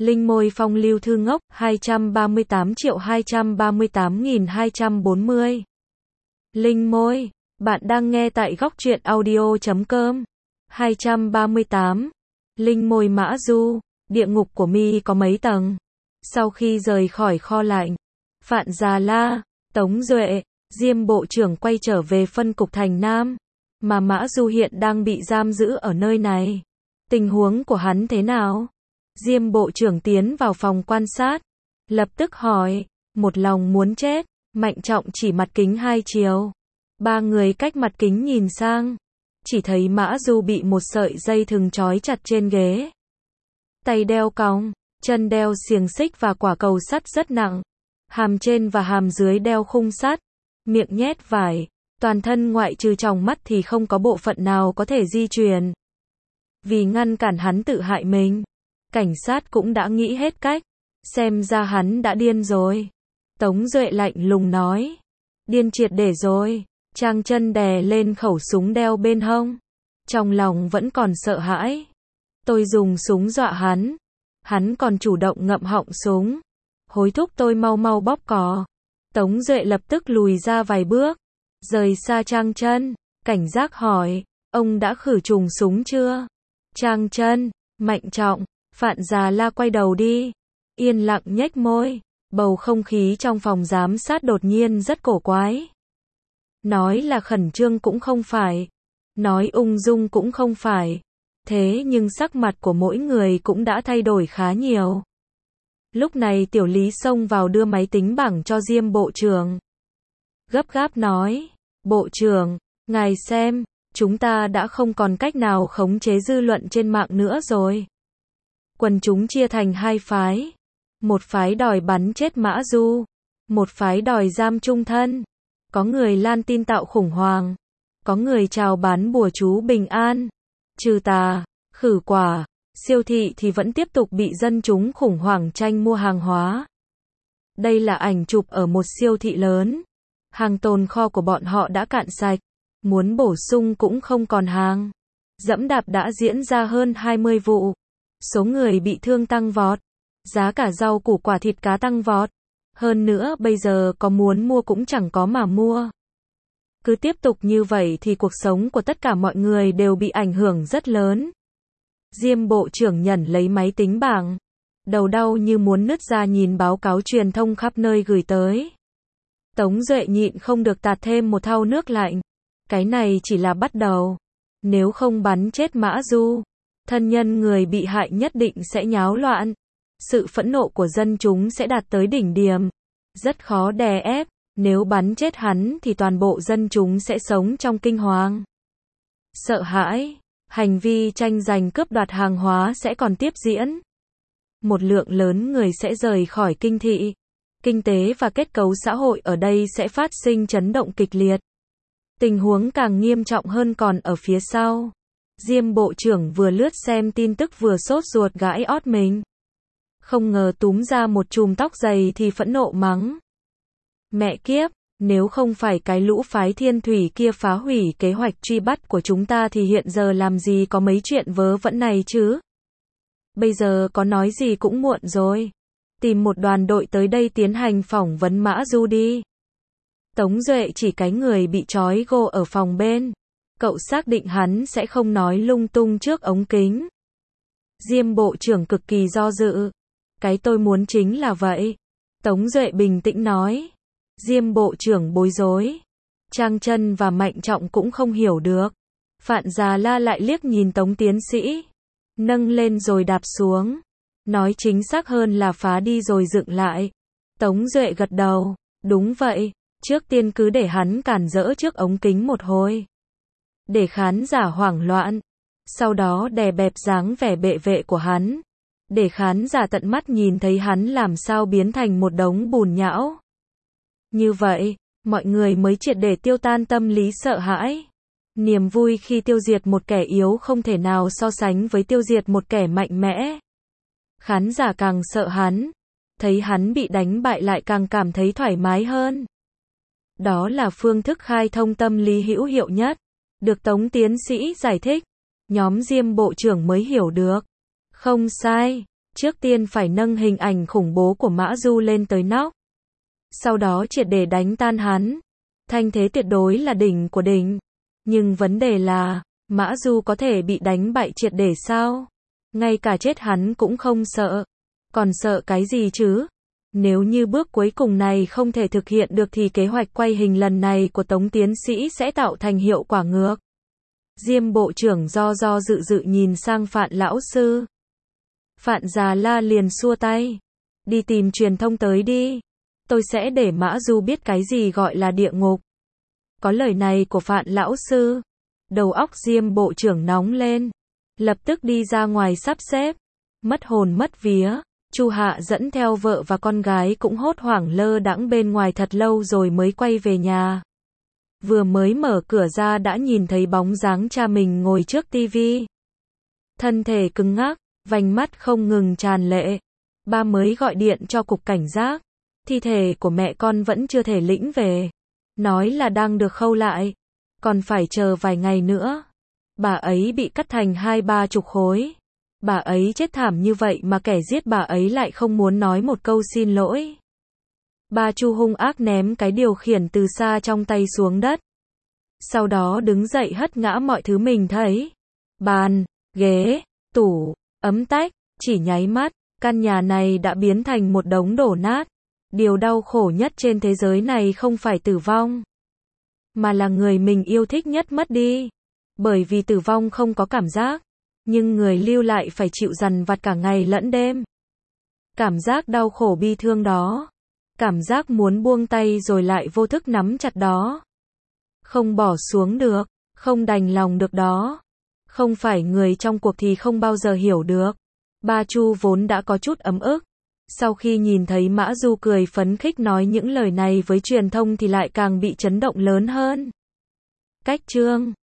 Linh môi phong lưu thư ngốc, 238.238.240. Linh môi, bạn đang nghe tại góc truyện audio.com. 238. Linh môi Mã Du, địa ngục của mi có mấy tầng? Sau khi rời khỏi kho lạnh, Phạn Già La, Tống Duệ, Diêm Bộ trưởng quay trở về phân cục thành Nam, mà Mã Du hiện đang bị giam giữ ở nơi này. Tình huống của hắn thế nào? Diêm Bộ trưởng tiến vào phòng quan sát, lập tức hỏi, một lòng muốn chết. Mạnh Trọng chỉ mặt kính hai chiều. Ba người cách mặt kính nhìn sang, chỉ thấy Mã Du bị một sợi dây thừng trói chặt trên ghế. Tay đeo còng, chân đeo xiềng xích và quả cầu sắt rất nặng. Hàm trên và hàm dưới đeo khung sắt, miệng nhét vải, toàn thân ngoại trừ tròng mắt thì không có bộ phận nào có thể di chuyển. Vì ngăn cản hắn tự hại mình, cảnh sát cũng đã nghĩ hết cách, xem ra hắn đã điên rồi. Tống Duệ lạnh lùng nói, điên triệt để rồi. Trang chân đè lên khẩu súng đeo bên hông, trong lòng vẫn còn sợ hãi. Tôi dùng súng dọa hắn còn chủ động ngậm họng súng, hối thúc tôi mau mau bóp cò. Tống Duệ lập tức lùi ra vài bước, rời xa Trang chân, cảnh giác hỏi, ông đã khử trùng súng chưa? Trang chân, Mạnh Trọng, Phạn Già La quay đầu đi, yên lặng nhếch môi. Bầu không khí trong phòng giám sát đột nhiên rất cổ quái. Nói là khẩn trương cũng không phải, nói ung dung cũng không phải, thế nhưng sắc mặt của mỗi người cũng đã thay đổi khá nhiều. Lúc này Tiểu Lý xông vào đưa máy tính bảng cho Diêm Bộ trưởng. Gấp gáp nói, Bộ trưởng, ngài xem, chúng ta đã không còn cách nào khống chế dư luận trên mạng nữa rồi. Quần chúng chia thành hai phái. Một phái đòi bắn chết Mã Du, một phái đòi giam chung thân. Có người lan tin tạo khủng hoảng, có người chào bán bùa chú bình an, trừ tà, khử quả. Siêu thị thì vẫn tiếp tục bị dân chúng khủng hoảng tranh mua hàng hóa. Đây là ảnh chụp ở một siêu thị lớn. Hàng tồn kho của bọn họ đã cạn sạch, muốn bổ sung cũng không còn hàng. Giẫm đạp đã diễn ra hơn 20 vụ. Số người bị thương tăng vọt. Giá cả rau củ quả thịt cá tăng vọt. Hơn nữa bây giờ có muốn mua cũng chẳng có mà mua. Cứ tiếp tục như vậy thì cuộc sống của tất cả mọi người đều bị ảnh hưởng rất lớn. Diêm Bộ trưởng nhận lấy máy tính bảng. Đầu đau như muốn nứt ra nhìn báo cáo truyền thông khắp nơi gửi tới. Tống Duệ nhịn không được tạt thêm một thau nước lạnh. Cái này chỉ là bắt đầu. Nếu không bắn chết Mã Du, thân nhân người bị hại nhất định sẽ nháo loạn. Sự phẫn nộ của dân chúng sẽ đạt tới đỉnh điểm. Rất khó đè ép. Nếu bắn chết hắn thì toàn bộ dân chúng sẽ sống trong kinh hoàng, sợ hãi. Hành vi tranh giành cướp đoạt hàng hóa sẽ còn tiếp diễn. Một lượng lớn người sẽ rời khỏi kinh thị. Kinh tế và kết cấu xã hội ở đây sẽ phát sinh chấn động kịch liệt. Tình huống càng nghiêm trọng hơn còn ở phía sau. Diêm Bộ trưởng vừa lướt xem tin tức vừa sốt ruột gãi ót mình. Không ngờ túm ra một chùm tóc dày thì phẫn nộ mắng. Mẹ kiếp, nếu không phải cái lũ phái Thiên Thủy kia phá hủy kế hoạch truy bắt của chúng ta thì hiện giờ làm gì có mấy chuyện vớ vẩn này chứ? Bây giờ có nói gì cũng muộn rồi. Tìm một đoàn đội tới đây tiến hành phỏng vấn Mã Du đi. Tống Duệ chỉ cái người bị trói gô ở phòng bên. Cậu xác định hắn sẽ không nói lung tung trước ống kính. Diêm Bộ trưởng cực kỳ do dự. Cái tôi muốn chính là vậy. Tống Duệ bình tĩnh nói. Diêm Bộ trưởng bối rối. Trang chân và Mạnh Trọng cũng không hiểu được. Phạn Già La lại liếc nhìn Tống tiến sĩ. Nâng lên rồi đạp xuống. Nói chính xác hơn là phá đi rồi dựng lại. Tống Duệ gật đầu. Đúng vậy. Trước tiên cứ để hắn cản rỡ trước ống kính một hồi. Để khán giả hoảng loạn. Sau đó đè bẹp dáng vẻ bệ vệ của hắn. Để khán giả tận mắt nhìn thấy hắn làm sao biến thành một đống bùn nhão. Như vậy, mọi người mới triệt để tiêu tan tâm lý sợ hãi. Niềm vui khi tiêu diệt một kẻ yếu không thể nào so sánh với tiêu diệt một kẻ mạnh mẽ. Khán giả càng sợ hắn, thấy hắn bị đánh bại lại càng cảm thấy thoải mái hơn. Đó là phương thức khai thông tâm lý hữu hiệu nhất. Được Tống tiến sĩ giải thích, nhóm Diêm Bộ trưởng mới hiểu được. Không sai, Trước tiên phải nâng hình ảnh khủng bố của Mã Du lên tới nóc. Sau đó triệt để đánh tan hắn. Thanh thế tuyệt đối là đỉnh của đỉnh. Nhưng vấn đề là, Mã Du có thể bị đánh bại triệt để sao? Ngay cả chết hắn cũng không sợ. Còn sợ cái gì chứ? Nếu như bước cuối cùng này không thể thực hiện được thì kế hoạch quay hình lần này của Tống tiến sĩ sẽ tạo thành hiệu quả ngược. Diêm bộ trưởng do dự nhìn sang Phạn lão sư. Phạn Già La liền xua tay. Đi tìm truyền thông tới đi. Tôi sẽ để Mã Du biết cái gì gọi là địa ngục. Có lời này của Phạn lão sư. Đầu óc Diêm bộ trưởng nóng lên. Lập tức đi ra ngoài sắp xếp. Mất hồn mất vía. Chu Hạ dẫn theo vợ và con gái cũng hốt hoảng lơ đãng bên ngoài thật lâu rồi mới quay về nhà. Vừa mới mở cửa ra đã nhìn thấy bóng dáng cha mình ngồi trước tivi. Thân thể cứng ngắc, vành mắt không ngừng tràn lệ. Ba mới gọi điện cho cục cảnh giác. Thi thể của mẹ con vẫn chưa thể lĩnh về. Nói là đang được khâu lại. Còn phải chờ vài ngày nữa. Bà ấy bị cắt thành 20-30 khối. Bà ấy chết thảm như vậy mà kẻ giết bà ấy lại không muốn nói một câu xin lỗi. Ba Chu hung ác ném cái điều khiển từ xa trong tay xuống đất. Sau đó đứng dậy hất ngã mọi thứ mình thấy. Bàn, ghế, tủ, ấm tách, chỉ nháy mắt, căn nhà này đã biến thành một đống đổ nát. Điều đau khổ nhất trên thế giới này không phải tử vong, mà là người mình yêu thích nhất mất đi. Bởi vì tử vong không có cảm giác, nhưng người lưu lại phải chịu dằn vặt cả ngày lẫn đêm. Cảm giác đau khổ bi thương đó. Cảm giác muốn buông tay rồi lại vô thức nắm chặt đó. Không bỏ xuống được, không đành lòng được đó. Không phải người trong cuộc thì không bao giờ hiểu được. Ba Chu vốn đã có chút ấm ức. Sau khi nhìn thấy Mã Du cười phấn khích nói những lời này với truyền thông thì lại càng bị chấn động lớn hơn. Cách chương